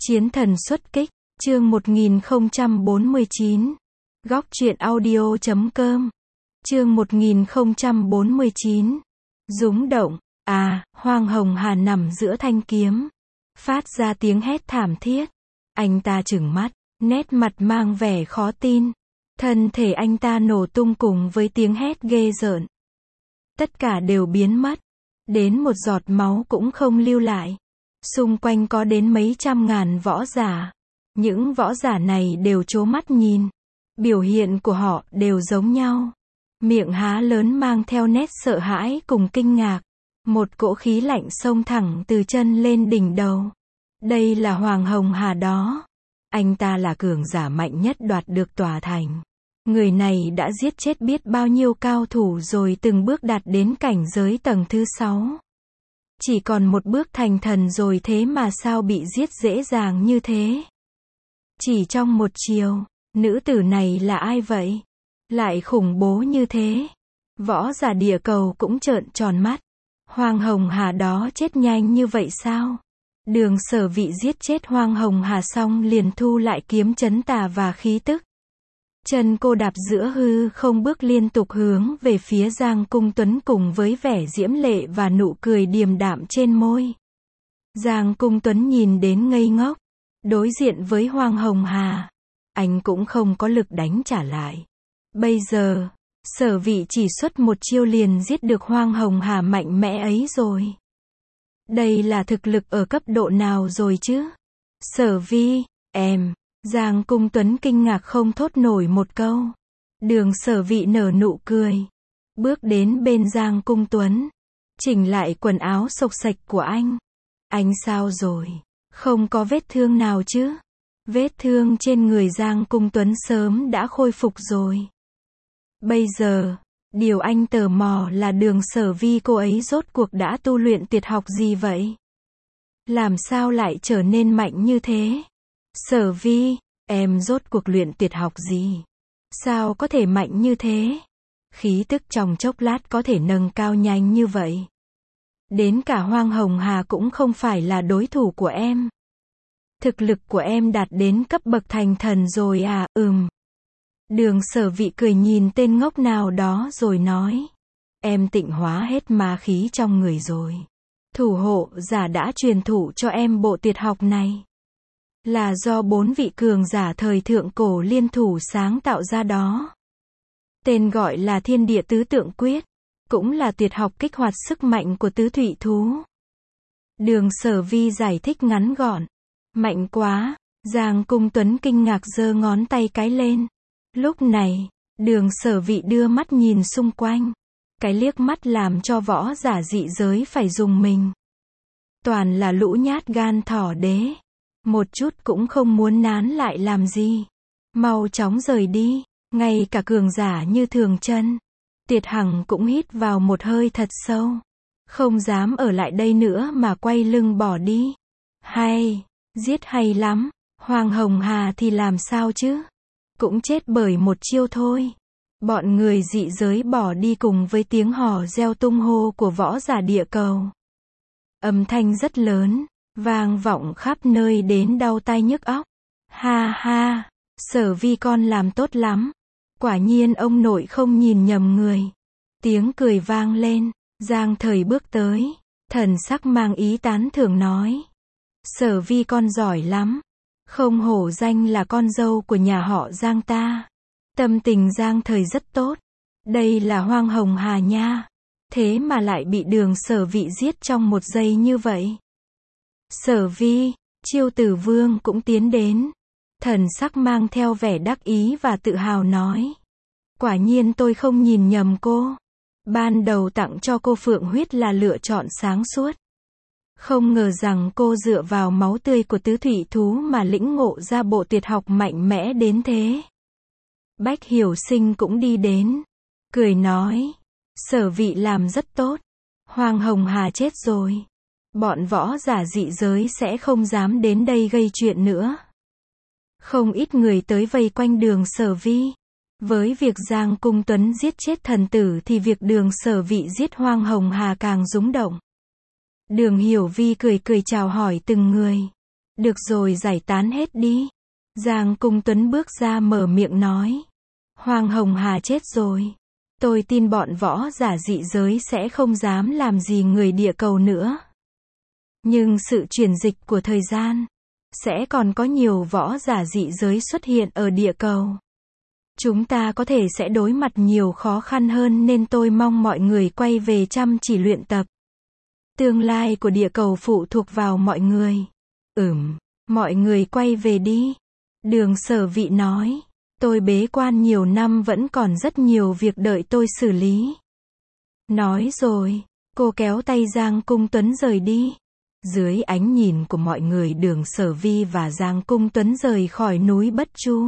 Chiến thần xuất kích, chương 1049. Góc truyện audio.com. Chương 1049. Rúng động, Hoàng Hồng Hà nằm giữa thanh kiếm, phát ra tiếng hét thảm thiết. Anh ta trừng mắt, nét mặt mang vẻ khó tin. Thân thể anh ta nổ tung cùng với tiếng hét ghê rợn. Tất cả đều biến mất, đến một giọt máu cũng không lưu lại. Xung quanh có đến mấy trăm ngàn võ giả. Những võ giả này đều trố mắt nhìn. Biểu hiện của họ đều giống nhau. Miệng há lớn mang theo nét sợ hãi cùng kinh ngạc. Một cỗ khí lạnh xông thẳng từ chân lên đỉnh đầu. Đây là Hoàng Hồng Hà đó. Anh ta là cường giả mạnh nhất đoạt được tòa thành. Người này đã giết chết biết bao nhiêu cao thủ rồi từng bước đạt đến cảnh giới tầng thứ 6. Chỉ còn một bước thành thần rồi, thế mà sao bị giết dễ dàng như thế? Chỉ trong một chiều, nữ tử này là ai vậy? Lại khủng bố như thế? Võ giả địa cầu cũng trợn tròn mắt. Hoàng Hồng Hà đó chết nhanh như vậy sao? Đường Sở Vị giết chết Hoàng Hồng Hà xong liền thu lại kiếm trấn tà và khí tức. Chân cô đạp giữa hư không bước liên tục hướng về phía Giang Cung Tuấn cùng với vẻ diễm lệ và nụ cười điềm đạm trên môi. Giang Cung Tuấn nhìn đến ngây ngốc. Đối diện với Hoàng Hồng Hà, anh cũng không có lực đánh trả lại. Bây giờ, Sở Vị chỉ xuất một chiêu liền giết được Hoàng Hồng Hà mạnh mẽ ấy rồi. Đây là thực lực ở cấp độ nào rồi chứ? Sở Vi, em... Giang Cung Tuấn kinh ngạc không thốt nổi một câu. Đường Sở Vị nở nụ cười. Bước đến bên Giang Cung Tuấn. Chỉnh lại quần áo xộc xạch của anh. Anh sao rồi? Không có vết thương nào chứ? Vết thương trên người Giang Cung Tuấn sớm đã khôi phục rồi. Bây giờ, điều anh tò mò là Đường Sở Vi cô ấy rốt cuộc đã tu luyện tuyệt học gì vậy? Làm sao lại trở nên mạnh như thế? Sở Vi, em rốt cuộc luyện tuyệt học gì? Sao có thể mạnh như thế? Khí tức trong chốc lát có thể nâng cao nhanh như vậy. Đến cả Hoàng Hồng Hà cũng không phải là đối thủ của em. Thực lực của em đạt đến cấp bậc thành thần rồi à? Đường Sở Vị cười nhìn tên ngốc nào đó rồi nói. Em tịnh hóa hết ma khí trong người rồi. Thủ hộ giả đã truyền thụ cho em bộ tuyệt học này. Là do 4 vị cường giả thời thượng cổ liên thủ sáng tạo ra đó. Tên gọi là Thiên Địa Tứ Tượng Quyết. Cũng là tuyệt học kích hoạt sức mạnh của tứ thủy thú. Đường Sở Vi giải thích ngắn gọn. Mạnh quá, Giang Cung Tuấn kinh ngạc giơ ngón tay cái lên. Lúc này, Đường Sở Vị đưa mắt nhìn xung quanh. Cái liếc mắt làm cho võ giả dị giới phải rùng mình. Toàn là lũ nhát gan thỏ đế. Một chút cũng không muốn nán lại làm gì. Mau chóng rời đi. Ngay cả cường giả như Thường Chân, Tuyệt Hằng cũng hít vào một hơi thật sâu. Không dám ở lại đây nữa mà quay lưng bỏ đi. Hay, giết hay lắm. Hoàng Hồng Hà thì làm sao chứ? Cũng chết bởi một chiêu thôi. Bọn người dị giới bỏ đi cùng với tiếng hò reo tung hô của võ giả địa cầu. Âm thanh rất lớn, vang vọng khắp nơi đến đau tai nhức óc. Ha ha, Sở Vi con làm tốt lắm. Quả nhiên ông nội không nhìn nhầm người. Tiếng cười vang lên, Giang Thời bước tới, thần sắc mang ý tán thưởng nói. Sở Vi con giỏi lắm. Không hổ danh là con dâu của nhà họ Giang ta. Tâm tình Giang Thời rất tốt. Đây là Hoàng Hồng Hà nha. Thế mà lại bị Đường Sở Vị giết trong một giây như vậy. Sở Vi, Chiêu Tử Vương cũng tiến đến. Thần sắc mang theo vẻ đắc ý và tự hào nói. Quả nhiên tôi không nhìn nhầm cô. Ban đầu tặng cho cô phượng huyết là lựa chọn sáng suốt. Không ngờ rằng cô dựa vào máu tươi của tứ thủy thú mà lĩnh ngộ ra bộ tuyệt học mạnh mẽ đến thế. Bách Hiểu Sinh cũng đi đến. Cười nói. Sở Vị làm rất tốt. Hoàng Hồng Hà chết rồi. Bọn võ giả dị giới sẽ không dám đến đây gây chuyện nữa. Không ít người tới vây quanh Đường Sở Vi. Với việc Giang Cung Tuấn giết chết thần tử thì việc Đường Sở Vị giết Hoàng Hồng Hà càng rúng động. Đường Hiểu Vi cười cười chào hỏi từng người. Được rồi, giải tán hết đi. Giang Cung Tuấn bước ra mở miệng nói. Hoàng Hồng Hà chết rồi. Tôi tin bọn võ giả dị giới sẽ không dám làm gì người địa cầu nữa. Nhưng sự chuyển dịch của thời gian, sẽ còn có nhiều võ giả dị giới xuất hiện ở địa cầu. Chúng ta có thể sẽ đối mặt nhiều khó khăn hơn nên tôi mong mọi người quay về chăm chỉ luyện tập. Tương lai của địa cầu phụ thuộc vào mọi người. Mọi người quay về đi. Đường Sở Vị nói. Tôi bế quan nhiều năm vẫn còn rất nhiều việc đợi tôi xử lý. Nói rồi, cô kéo tay Giang Cung Tuấn rời đi. Dưới ánh nhìn của mọi người, Đường Sở Vi và Giang Cung Tuấn rời khỏi núi Bất Chu.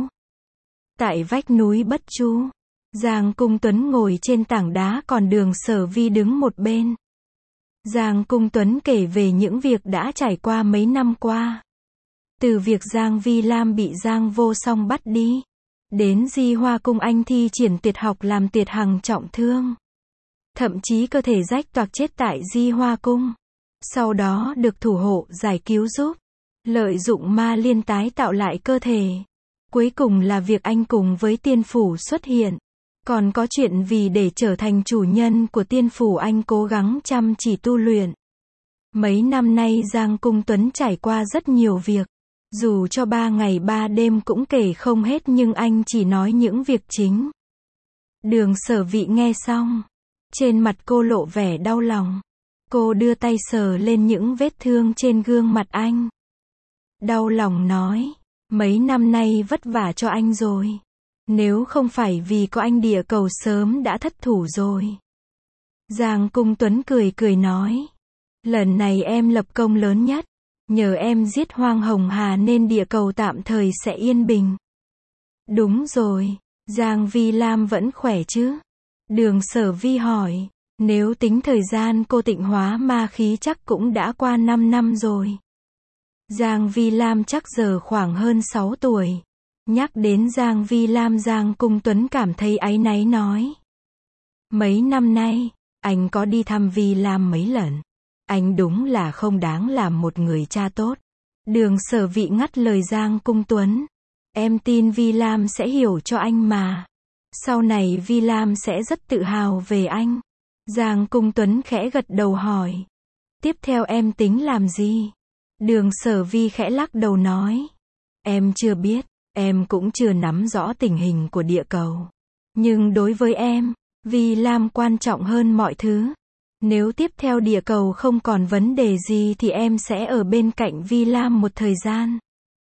Tại vách núi Bất Chu, Giang Cung Tuấn ngồi trên tảng đá còn Đường Sở Vi đứng một bên. Giang Cung Tuấn kể về những việc đã trải qua mấy năm qua. Từ việc Giang Vi Lam bị Giang Vô Song bắt đi, đến Di Hoa Cung anh thi triển tuyệt học làm Tuyệt Hằng trọng thương. Thậm chí cơ thể rách toạc chết tại Di Hoa Cung. Sau đó được thủ hộ giải cứu giúp. Lợi dụng ma liên tái tạo lại cơ thể. Cuối cùng là việc anh cùng với tiên phủ xuất hiện. Còn có chuyện vì để trở thành chủ nhân của tiên phủ anh cố gắng chăm chỉ tu luyện. Mấy năm nay Giang Cung Tuấn trải qua rất nhiều việc. Dù cho 3 ngày 3 đêm cũng kể không hết nhưng anh chỉ nói những việc chính. Đường Sở Vị nghe xong. Trên mặt cô lộ vẻ đau lòng. Cô đưa tay sờ lên những vết thương trên gương mặt anh. Đau lòng nói. Mấy năm nay vất vả cho anh rồi. Nếu không phải vì có anh địa cầu sớm đã thất thủ rồi. Giang Cung Tuấn cười cười nói. Lần này em lập công lớn nhất. Nhờ em giết Hoàng Hồng Hà nên địa cầu tạm thời sẽ yên bình. Đúng rồi. Giang Vi Lam vẫn khỏe chứ? Đường Sở Vi hỏi. Nếu tính thời gian cô tịnh hóa ma khí chắc cũng đã qua 5 năm rồi. Giang Vi Lam chắc giờ khoảng hơn 6 tuổi. Nhắc đến Giang Vi Lam, Giang Cung Tuấn cảm thấy áy náy nói. Mấy năm nay, anh có đi thăm Vi Lam mấy lần. Anh đúng là không đáng làm một người cha tốt. Đường Sở Vị ngắt lời Giang Cung Tuấn. Em tin Vi Lam sẽ hiểu cho anh mà. Sau này Vi Lam sẽ rất tự hào về anh. Giang Cung Tuấn khẽ gật đầu hỏi. Tiếp theo em tính làm gì? Đường Sở Vi khẽ lắc đầu nói. Em chưa biết, em cũng chưa nắm rõ tình hình của địa cầu. Nhưng đối với em, Vi Lam quan trọng hơn mọi thứ. Nếu tiếp theo địa cầu không còn vấn đề gì thì em sẽ ở bên cạnh Vi Lam một thời gian.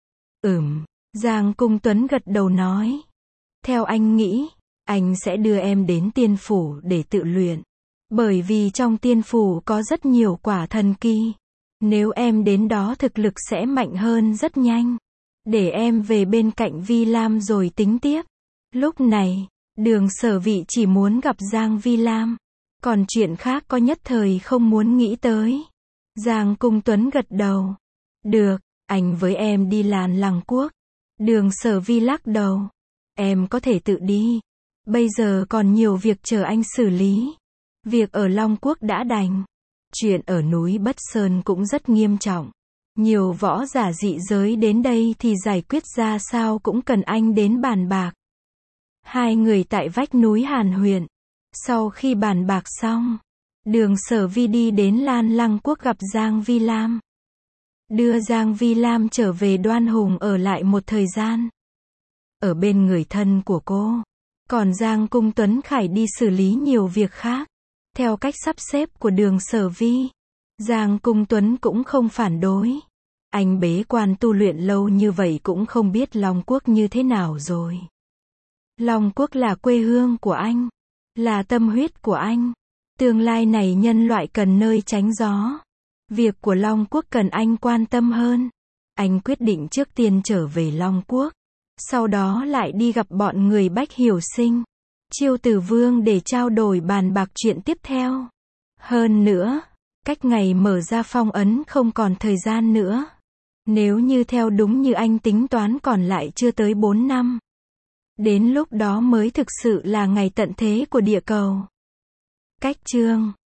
Giang Cung Tuấn gật đầu nói. Theo anh nghĩ, anh sẽ đưa em đến tiên phủ để tự luyện. Bởi vì trong tiên phủ có rất nhiều quả thần kỳ. Nếu em đến đó thực lực sẽ mạnh hơn rất nhanh. Để em về bên cạnh Vi Lam rồi tính tiếp. Lúc này, Đường Sở Vị chỉ muốn gặp Giang Vi Lam. Còn chuyện khác có nhất thời không muốn nghĩ tới. Giang Cung Tuấn gật đầu. Được, anh với em đi Lan Lăng Quốc. Đường Sở Vi lắc đầu. Em có thể tự đi. Bây giờ còn nhiều việc chờ anh xử lý. Việc ở Long Quốc đã đành. Chuyện ở núi Bất Sơn cũng rất nghiêm trọng. Nhiều võ giả dị giới đến đây thì giải quyết ra sao cũng cần anh đến bàn bạc. Hai người tại vách núi Hàn Huyền. Sau khi bàn bạc xong, Đường Sở Vi đi đến Lan Lăng Quốc gặp Giang Vi Lam. Đưa Giang Vi Lam trở về Đoan Hùng ở lại một thời gian. Ở bên người thân của cô. Còn Giang Cung Tuấn Khải đi xử lý nhiều việc khác. Theo cách sắp xếp của Đường Sở Vi, Giang Cung Tuấn cũng không phản đối. Anh bế quan tu luyện lâu như vậy cũng không biết Long Quốc như thế nào rồi. Long Quốc là quê hương của anh, là tâm huyết của anh. Tương lai này nhân loại cần nơi tránh gió. Việc của Long Quốc cần anh quan tâm hơn. Anh quyết định trước tiên trở về Long Quốc, sau đó lại đi gặp bọn người Bách Hiểu Sinh, Chiêu Tử Vương để trao đổi bàn bạc chuyện tiếp theo. Hơn nữa, cách ngày mở ra phong ấn không còn thời gian nữa. Nếu như theo đúng như anh tính toán còn lại chưa tới 4 năm. Đến lúc đó mới thực sự là ngày tận thế của địa cầu. Cách chương